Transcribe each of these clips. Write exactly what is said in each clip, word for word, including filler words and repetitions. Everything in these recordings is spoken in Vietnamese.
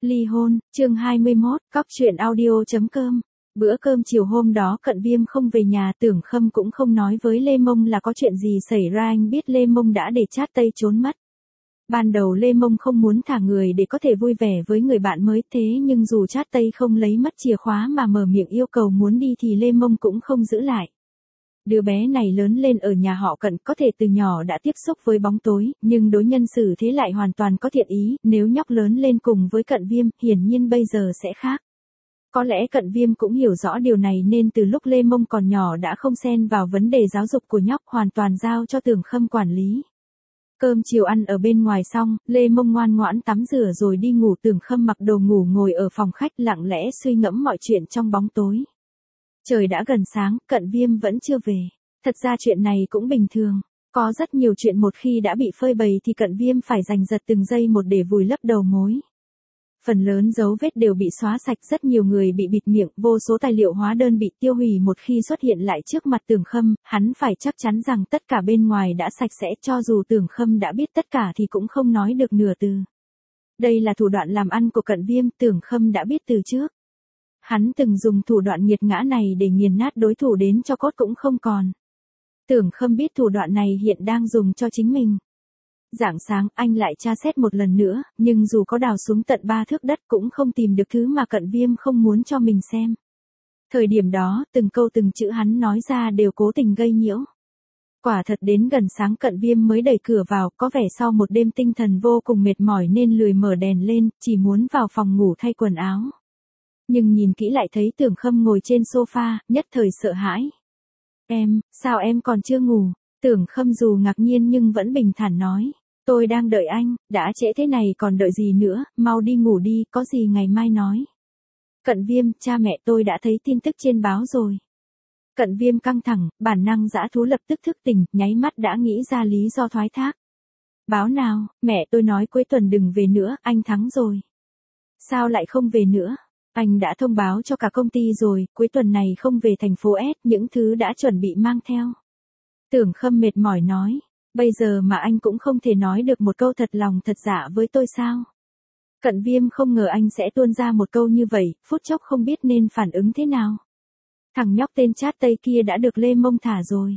Ly hôn, chương hai mươi mốt, cóc truyện audio chấm com. Bữa cơm chiều hôm đó Cận Viêm không về nhà, Tưởng Khâm cũng không nói với Lê Mông là có chuyện gì xảy ra. Anh biết Lê Mông đã để Chát Tây trốn mất. Ban đầu Lê Mông không muốn thả người để có thể vui vẻ với người bạn mới, thế nhưng dù Chát Tây không lấy mất chìa khóa mà mở miệng yêu cầu muốn đi thì Lê Mông cũng không giữ lại. Đứa bé này lớn lên ở nhà họ Cận, có thể từ nhỏ đã tiếp xúc với bóng tối, nhưng đối nhân xử thế lại hoàn toàn có thiện ý, nếu nhóc lớn lên cùng với Cận Viêm, hiển nhiên bây giờ sẽ khác. Có lẽ Cận Viêm cũng hiểu rõ điều này nên từ lúc Lê Mông còn nhỏ đã không xen vào vấn đề giáo dục của nhóc, hoàn toàn giao cho Tưởng Khâm quản lý. Cơm chiều ăn ở bên ngoài xong, Lê Mông ngoan ngoãn tắm rửa rồi đi ngủ. Tưởng Khâm mặc đồ ngủ ngồi ở phòng khách lặng lẽ suy ngẫm mọi chuyện trong bóng tối. Trời đã gần sáng, Cận Viêm vẫn chưa về. Thật ra chuyện này cũng bình thường. Có rất nhiều chuyện một khi đã bị phơi bày thì Cận Viêm phải giành giật từng giây một để vùi lấp đầu mối. Phần lớn dấu vết đều bị xóa sạch, rất nhiều người bị bịt miệng, vô số tài liệu hóa đơn bị tiêu hủy. Một khi xuất hiện lại trước mặt Tưởng Khâm, hắn phải chắc chắn rằng tất cả bên ngoài đã sạch sẽ, cho dù Tưởng Khâm đã biết tất cả thì cũng không nói được nửa từ. Đây là thủ đoạn làm ăn của Cận Viêm, Tưởng Khâm đã biết từ trước. Hắn từng dùng thủ đoạn nghiệt ngã này để nghiền nát đối thủ đến cho cốt cũng không còn. Tưởng Khâm biết thủ đoạn này hiện đang dùng cho chính mình. Rạng sáng anh lại tra xét một lần nữa, nhưng dù có đào xuống tận ba thước đất cũng không tìm được thứ mà Cận Viêm không muốn cho mình xem. Thời điểm đó, từng câu từng chữ hắn nói ra đều cố tình gây nhiễu. Quả thật đến gần sáng Cận Viêm mới đẩy cửa vào, có vẻ sau một đêm tinh thần vô cùng mệt mỏi nên lười mở đèn lên, chỉ muốn vào phòng ngủ thay quần áo. Nhưng nhìn kỹ lại thấy Tưởng Khâm ngồi trên sofa, nhất thời sợ hãi. Em, sao em còn chưa ngủ? Tưởng Khâm dù ngạc nhiên nhưng vẫn bình thản nói. Tôi đang đợi anh, đã trễ thế này còn đợi gì nữa, mau đi ngủ đi, có gì ngày mai nói. Cận Viêm, cha mẹ tôi đã thấy tin tức trên báo rồi. Cận Viêm căng thẳng, bản năng dã thú lập tức thức tỉnh, nháy mắt đã nghĩ ra lý do thoái thác. Báo nào, mẹ tôi nói cuối tuần đừng về nữa, anh thắng rồi. Sao lại không về nữa? Anh đã thông báo cho cả công ty rồi, cuối tuần này không về thành phố S, những thứ đã chuẩn bị mang theo. Tưởng Khâm mệt mỏi nói, bây giờ mà anh cũng không thể nói được một câu thật lòng thật dạ với tôi sao? Cận Viêm không ngờ anh sẽ tuôn ra một câu như vậy, phút chốc không biết nên phản ứng thế nào. Thằng nhóc tên Chát Tây kia đã được Lê Mông thả rồi.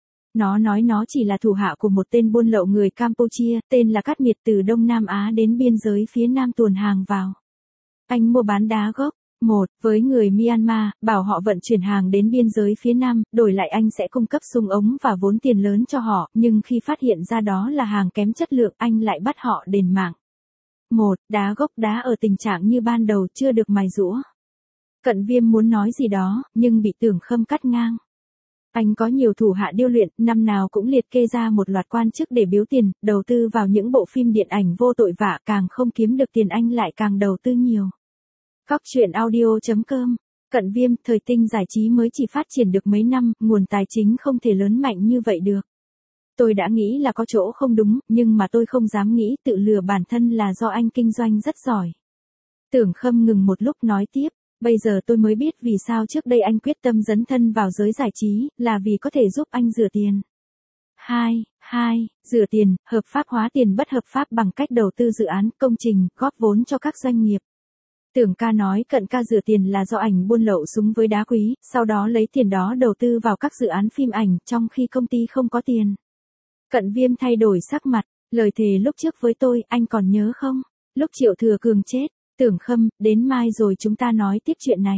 Nó nói nó chỉ là thủ hạ của một tên buôn lậu người Campuchia, tên là Cát Miệt, từ Đông Nam Á đến biên giới phía Nam tuồn hàng vào. Anh mua bán đá gốc. Một, với người Myanmar, bảo họ vận chuyển hàng đến biên giới phía Nam, đổi lại anh sẽ cung cấp súng ống và vốn tiền lớn cho họ, nhưng khi phát hiện ra đó là hàng kém chất lượng, anh lại bắt họ đền mạng. Một, đá gốc đá ở tình trạng như ban đầu, chưa được mài rũa. Cận Viêm muốn nói gì đó, nhưng bị Tưởng Khâm cắt ngang. Anh có nhiều thủ hạ điêu luyện, năm nào cũng liệt kê ra một loạt quan chức để biếu tiền, đầu tư vào những bộ phim điện ảnh vô tội vạ, càng không kiếm được tiền anh lại càng đầu tư nhiều. Cóc truyện audio chấm com. Cận Viêm, thời tinh giải trí mới chỉ phát triển được mấy năm, nguồn tài chính không thể lớn mạnh như vậy được. Tôi đã nghĩ là có chỗ không đúng, nhưng mà tôi không dám nghĩ tự lừa bản thân là do anh kinh doanh rất giỏi. Tưởng Khâm ngừng một lúc nói tiếp, bây giờ tôi mới biết vì sao trước đây anh quyết tâm dấn thân vào giới giải trí, là vì có thể giúp anh rửa tiền. Hai, hai, rửa tiền, hợp pháp hóa tiền bất hợp pháp bằng cách đầu tư dự án, công trình, góp vốn cho các doanh nghiệp. Tưởng ca nói Cận ca rửa tiền là do ảnh buôn lậu súng với đá quý, sau đó lấy tiền đó đầu tư vào các dự án phim ảnh, trong khi công ty không có tiền. Cận Viêm thay đổi sắc mặt, lời thề lúc trước với tôi, anh còn nhớ không? Lúc Triệu Thừa Cường chết, Tưởng Khâm, đến mai rồi chúng ta nói tiếp chuyện này.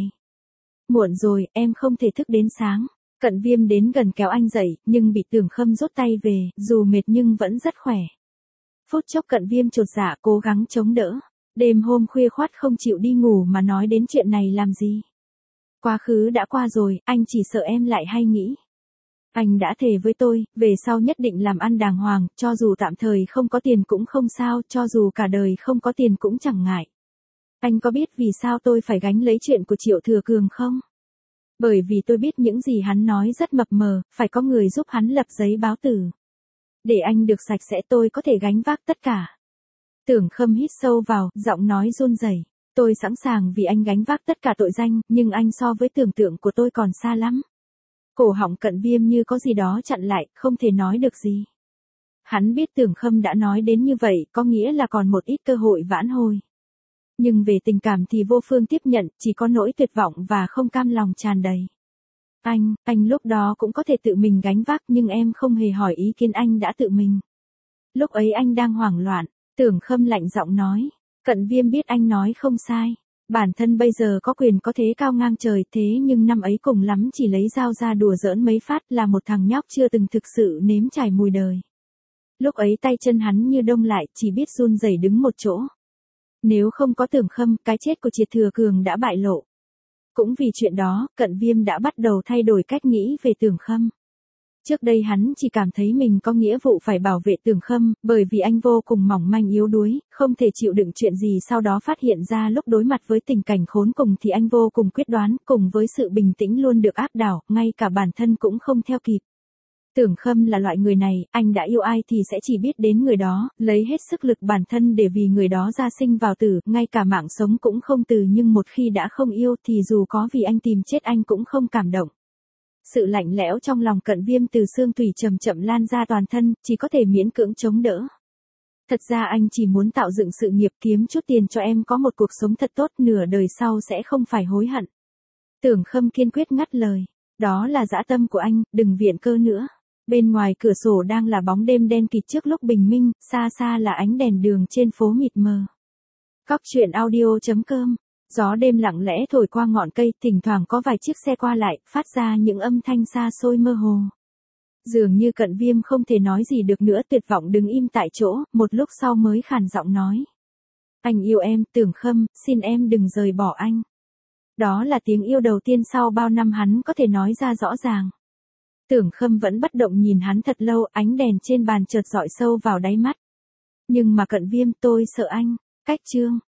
Muộn rồi, em không thể thức đến sáng. Cận Viêm đến gần kéo anh dậy, nhưng bị Tưởng Khâm rút tay về, dù mệt nhưng vẫn rất khỏe. Phút chốc Cận Viêm chột dạ cố gắng chống đỡ. Đêm hôm khuya khoắt không chịu đi ngủ mà nói đến chuyện này làm gì. Quá khứ đã qua rồi, anh chỉ sợ em lại hay nghĩ. Anh đã thề với tôi, về sau nhất định làm ăn đàng hoàng, cho dù tạm thời không có tiền cũng không sao, cho dù cả đời không có tiền cũng chẳng ngại. Anh có biết vì sao tôi phải gánh lấy chuyện của Triệu Thừa Cường không? Bởi vì tôi biết những gì hắn nói rất mập mờ, phải có người giúp hắn lập giấy báo tử. Để anh được sạch sẽ tôi có thể gánh vác tất cả. Tưởng Khâm hít sâu vào, giọng nói run rẩy. Tôi sẵn sàng vì anh gánh vác tất cả tội danh, nhưng anh so với tưởng tượng của tôi còn xa lắm. Cổ họng Cận Viêm như có gì đó chặn lại, không thể nói được gì. Hắn biết Tưởng Khâm đã nói đến như vậy, có nghĩa là còn một ít cơ hội vãn hồi. Nhưng về tình cảm thì vô phương tiếp nhận, chỉ có nỗi tuyệt vọng và không cam lòng tràn đầy. Anh, anh lúc đó cũng có thể tự mình gánh vác nhưng em không hề hỏi ý kiến anh đã tự mình. Lúc ấy anh đang hoảng loạn, Tưởng Khâm lạnh giọng nói. Cận Viêm biết anh nói không sai. Bản thân bây giờ có quyền có thế cao ngang trời thế nhưng năm ấy cùng lắm chỉ lấy dao ra đùa giỡn mấy phát là một thằng nhóc chưa từng thực sự nếm trải mùi đời. Lúc ấy tay chân hắn như đông lại chỉ biết run rẩy đứng một chỗ. Nếu không có Tưởng Khâm, cái chết của Triệt Thừa Cường đã bại lộ. Cũng vì chuyện đó, Cận Viêm đã bắt đầu thay đổi cách nghĩ về Tưởng Khâm. Trước đây hắn chỉ cảm thấy mình có nghĩa vụ phải bảo vệ Tưởng Khâm, bởi vì anh vô cùng mỏng manh yếu đuối, không thể chịu đựng chuyện gì sau đó phát hiện ra lúc đối mặt với tình cảnh khốn cùng thì anh vô cùng quyết đoán, cùng với sự bình tĩnh luôn được áp đảo, ngay cả bản thân cũng không theo kịp. Tưởng Khâm là loại người này, anh đã yêu ai thì sẽ chỉ biết đến người đó, lấy hết sức lực bản thân để vì người đó ra sinh vào tử, ngay cả mạng sống cũng không từ nhưng một khi đã không yêu thì dù có vì anh tìm chết anh cũng không cảm động. Sự lạnh lẽo trong lòng Cận Viêm từ xương tủy chậm chậm lan ra toàn thân, chỉ có thể miễn cưỡng chống đỡ. Thật ra anh chỉ muốn tạo dựng sự nghiệp kiếm chút tiền cho em có một cuộc sống thật tốt nửa đời sau sẽ không phải hối hận. Tưởng Khâm kiên quyết ngắt lời. Đó là dã tâm của anh, đừng viện cơ nữa. Bên ngoài cửa sổ đang là bóng đêm đen kịt trước lúc bình minh, xa xa là ánh đèn đường trên phố mịt mờ. Cóc truyện audio chấm com. Gió đêm lặng lẽ thổi qua ngọn cây, thỉnh thoảng có vài chiếc xe qua lại, phát ra những âm thanh xa xôi mơ hồ. Dường như Cận Viêm không thể nói gì được nữa, tuyệt vọng đứng im tại chỗ, một lúc sau mới khàn giọng nói. Anh yêu em, Tưởng Khâm, xin em đừng rời bỏ anh. Đó là tiếng yêu đầu tiên sau bao năm hắn có thể nói ra rõ ràng. Tưởng Khâm vẫn bất động nhìn hắn thật lâu, ánh đèn trên bàn chợt dọi sâu vào đáy mắt. Nhưng mà Cận Viêm, tôi sợ anh. Cách chương.